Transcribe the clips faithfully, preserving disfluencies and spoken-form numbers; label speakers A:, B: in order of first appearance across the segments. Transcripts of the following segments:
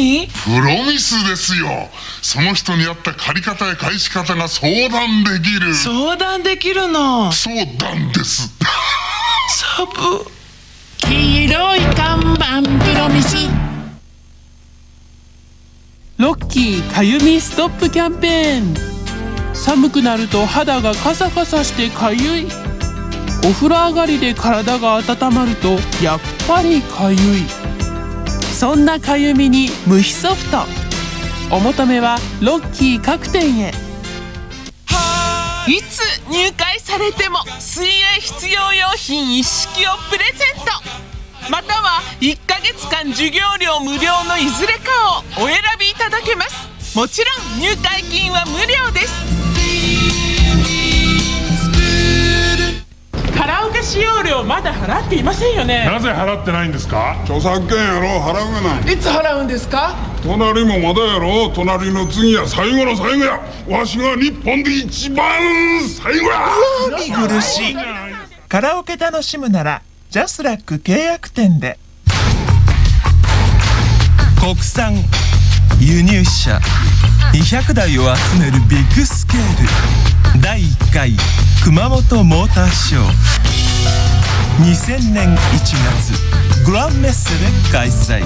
A: 何？
B: プロミスですよ。その人に合った借り方や返し方が相談できる。
A: 相談できるの？
B: そうなんです。
A: サブ。黄色い看板プロミス。
C: ロッキーかゆみストップキャンペーン。寒くなると肌がカサカサしてかゆい。お風呂上がりで体が温まるとやっぱりかゆい。そんなかゆみに無比ソフト。お求めはロッキー各店へ。
A: いつ入会されても水泳必要用品一式をプレゼント。またはいっかげつかん授業料無料のいずれかをお選びいただけます。もちろん入会金は無料です。カラオケ使用料まだ払っていませんよね。
B: なぜ払ってないんですか？
D: 著作権やろ、払うがな。
A: いつ払うんですか？
D: 隣もまだやろ、隣の次や最後の最後や。わしが日本で一番最後や。
E: 見苦しい。カラオケ楽しむならジャスラック契約店で。国産輸入車にひゃくだいを集めるビッグスケールだいいっかい熊本モーターショー、にせんねんいちがつグランメッセで開催。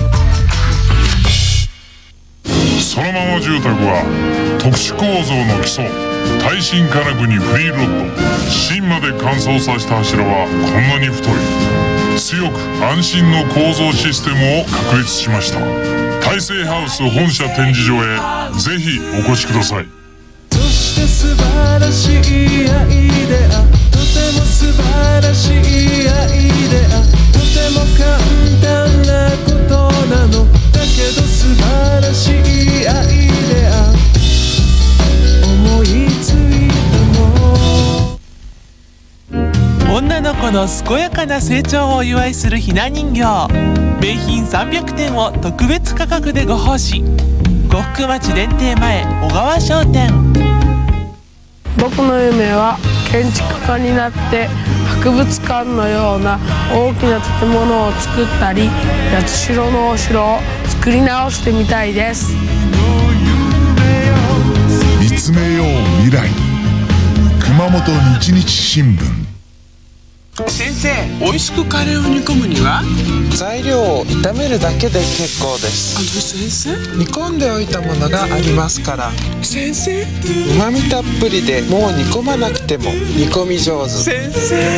B: そのまま住宅は特殊構造の基礎、耐震金具にフリーロッド、芯まで乾燥させた柱はこんなに太い。強く安心の構造システムを確立しました。大成ハウス本社展示場へぜひお越しください。
F: そして素晴らしいアイデア、とても素晴らしいアイデア、とても簡単なことなのだけど素晴らしいアイデア、思いついたの。
C: 女の子の健やかな成長をお祝いするひな人形。名品さんびゃくてんを特別価格でご奉仕。呉服町電停前小川商店。
G: 僕の夢は建築家になって博物館のような大きな建物を作ったり、八代のお城を作り直してみたいです。
H: 見つめよう未来。熊本日日新聞。
A: 先生、美味しくカレーを煮込むには
I: 材料を炒めるだけで結構です。
A: あの先生、
I: 煮込んでおいたものがありますから。
A: 先生、
I: 旨味たっぷりでもう煮込まなくても煮込み上手。
A: 先生、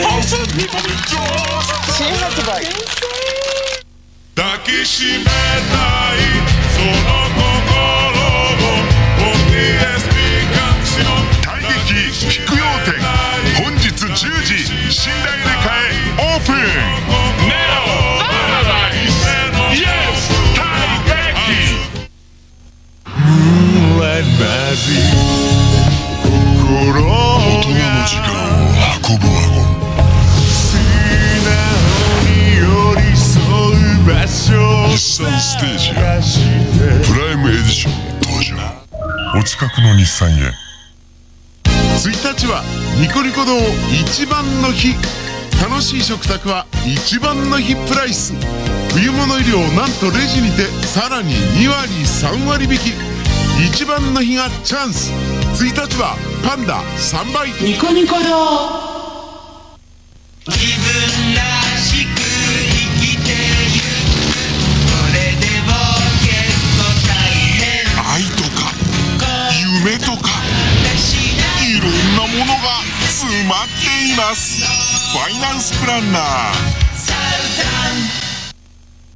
I: 新発売。
B: 抱きしめたいその心を オーティーエス カクション。大劇菊陽展本日じゅうじ、寝台で買えオープン。ネオパラダイス、イエス大劇。ムーンライトマジ心大人の時間を運ぶワゴン。日産ステージやプライムエディション登場。お近くの日産へ。
J: ついたちはニコニコ堂一番の日。楽しい食卓は一番の日プライス。冬物入りをなんとレジにてさらににわりさんわり引き。一番の日がチャンス。ついたちはパンダさんばい。
A: ニコニコ堂。
F: 自分らしく生きてゆく、それでも結構大変。
B: 愛とか夢とかいろんなものが詰まっています。ファイナンスプランナー。